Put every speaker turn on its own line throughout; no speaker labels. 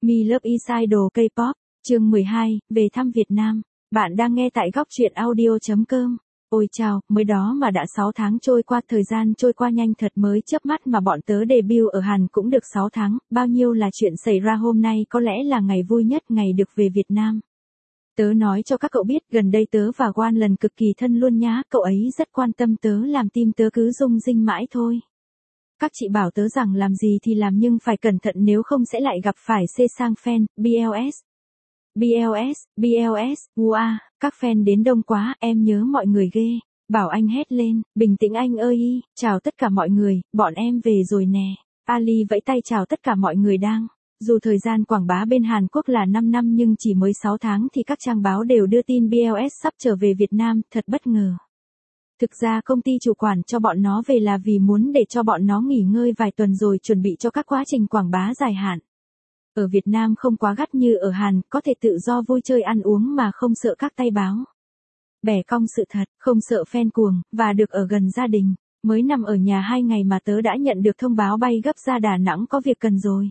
Me Love Is Idol K-pop, chương 12, về thăm Việt Nam. Bạn đang nghe tại góc truyện audio.com. Ôi chào, mới đó mà đã 6 tháng trôi qua, thời gian trôi qua nhanh thật, mới chớp mắt mà bọn tớ debut ở Hàn cũng được 6 tháng, bao nhiêu là chuyện xảy ra. Hôm nay có lẽ là ngày vui nhất, ngày được về Việt Nam. Tớ nói cho các cậu biết, gần đây tớ và Wan lần cực kỳ thân luôn nhá, cậu ấy rất quan tâm tớ, làm tim tớ cứ rung rinh mãi thôi. Các chị bảo tớ rằng làm gì thì làm nhưng phải cẩn thận, nếu không sẽ lại gặp phải C sang fan, BLS. BLS, wow, các fan đến đông quá, em nhớ mọi người ghê. Bảo anh hét lên, bình tĩnh anh ơi. Chào tất cả mọi người, bọn em về rồi nè. Ali vẫy tay chào tất cả mọi người đang. Dù thời gian quảng bá bên Hàn Quốc là 5 năm nhưng chỉ mới 6 tháng thì các trang báo đều đưa tin BLS sắp trở về Việt Nam, thật bất ngờ. Thực ra công ty chủ quản cho bọn nó về là vì muốn để cho bọn nó nghỉ ngơi vài tuần rồi chuẩn bị cho các quá trình quảng bá dài hạn. Ở Việt Nam không quá gắt như ở Hàn, có thể tự do vui chơi ăn uống mà không sợ các tay báo. Bẻ cong sự thật, không sợ fan cuồng, và được ở gần gia đình. Mới nằm ở nhà 2 ngày mà tớ đã nhận được thông báo bay gấp ra Đà Nẵng có việc cần rồi.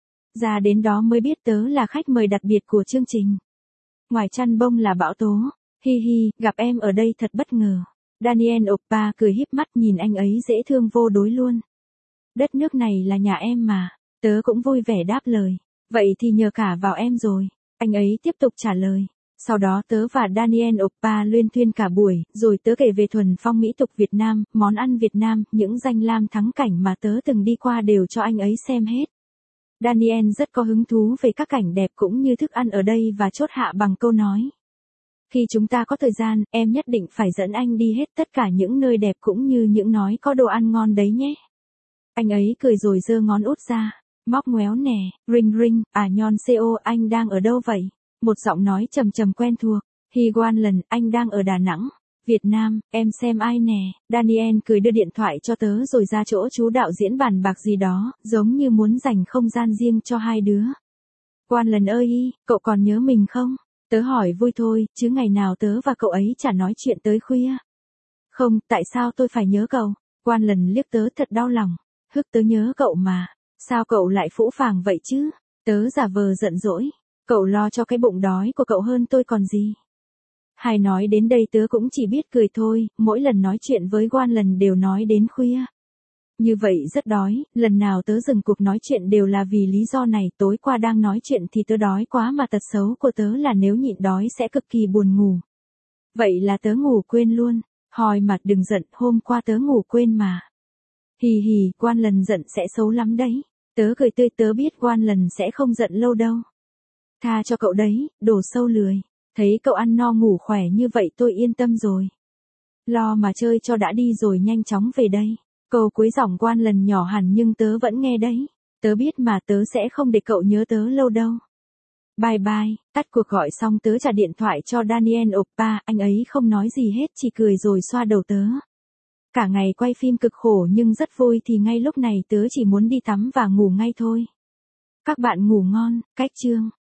Ra đến đó mới biết tớ là khách mời đặc biệt của chương trình. Ngoài chăn bông là bão tố. Hi hi, gặp em ở đây thật bất ngờ. Daniel Oppa cười híp mắt, nhìn anh ấy dễ thương vô đối luôn. Đất nước này là nhà em mà. Tớ cũng vui vẻ đáp lời. Vậy thì nhờ cả vào em rồi. Anh ấy tiếp tục trả lời. Sau đó tớ và Daniel Oppa luyên thuyên cả buổi, rồi tớ kể về thuần phong mỹ tục Việt Nam, món ăn Việt Nam, những danh lam thắng cảnh mà tớ từng đi qua đều cho anh ấy xem hết. Daniel rất có hứng thú về các cảnh đẹp cũng như thức ăn ở đây và chốt hạ bằng câu nói. Khi chúng ta có thời gian, em nhất định phải dẫn anh đi hết tất cả những nơi đẹp cũng như những nói có đồ ăn ngon đấy nhé. Anh ấy cười rồi giơ ngón út ra. Móc ngoéo nè, ring ring, nhon co, anh đang ở đâu vậy? Một giọng nói trầm trầm quen thuộc. Hi Wan lần, anh đang ở Đà Nẵng, Việt Nam, em xem ai nè. Daniel cười đưa điện thoại cho tớ rồi ra chỗ chú đạo diễn bàn bạc gì đó, giống như muốn dành không gian riêng cho hai đứa. Wan lần ơi, cậu còn nhớ mình không? Tớ hỏi vui thôi, chứ ngày nào tớ và cậu ấy chả nói chuyện tới khuya. Không, tại sao tôi phải nhớ cậu? Wan lần liếc tớ thật đau lòng. Tớ nhớ cậu mà. Sao cậu lại phũ phàng vậy chứ? Tớ giả vờ giận dỗi. Cậu lo cho cái bụng đói của cậu hơn tôi còn gì. Hay nói đến đây tớ cũng chỉ biết cười thôi, mỗi lần nói chuyện với Wan lần đều nói đến khuya. Như vậy rất đói, lần nào tớ dừng cuộc nói chuyện đều là vì lý do này. Tối qua đang nói chuyện thì tớ đói quá, mà tật xấu của tớ là nếu nhịn đói sẽ cực kỳ buồn ngủ. Vậy là tớ ngủ quên luôn. Hòi mặt đừng giận, hôm qua tớ ngủ quên mà. Hì hì, Wan lần giận sẽ xấu lắm đấy. Tớ cười tươi, tớ biết Wan lần sẽ không giận lâu đâu. Tha cho cậu đấy, đồ sâu lười. Thấy cậu ăn no ngủ khỏe như vậy tôi yên tâm rồi. Lo mà chơi cho đã đi rồi nhanh chóng về đây. Câu cuối giọng Wan lần nhỏ hẳn nhưng tớ vẫn nghe đấy. Tớ biết mà, tớ sẽ không để cậu nhớ tớ lâu đâu. Bye bye, tắt cuộc gọi xong tớ trả điện thoại cho Daniel Oppa, anh ấy không nói gì hết, chỉ cười rồi xoa đầu tớ. Cả ngày quay phim cực khổ nhưng rất vui, thì ngay lúc này tớ chỉ muốn đi tắm và ngủ ngay thôi. Các bạn ngủ ngon, cách chương.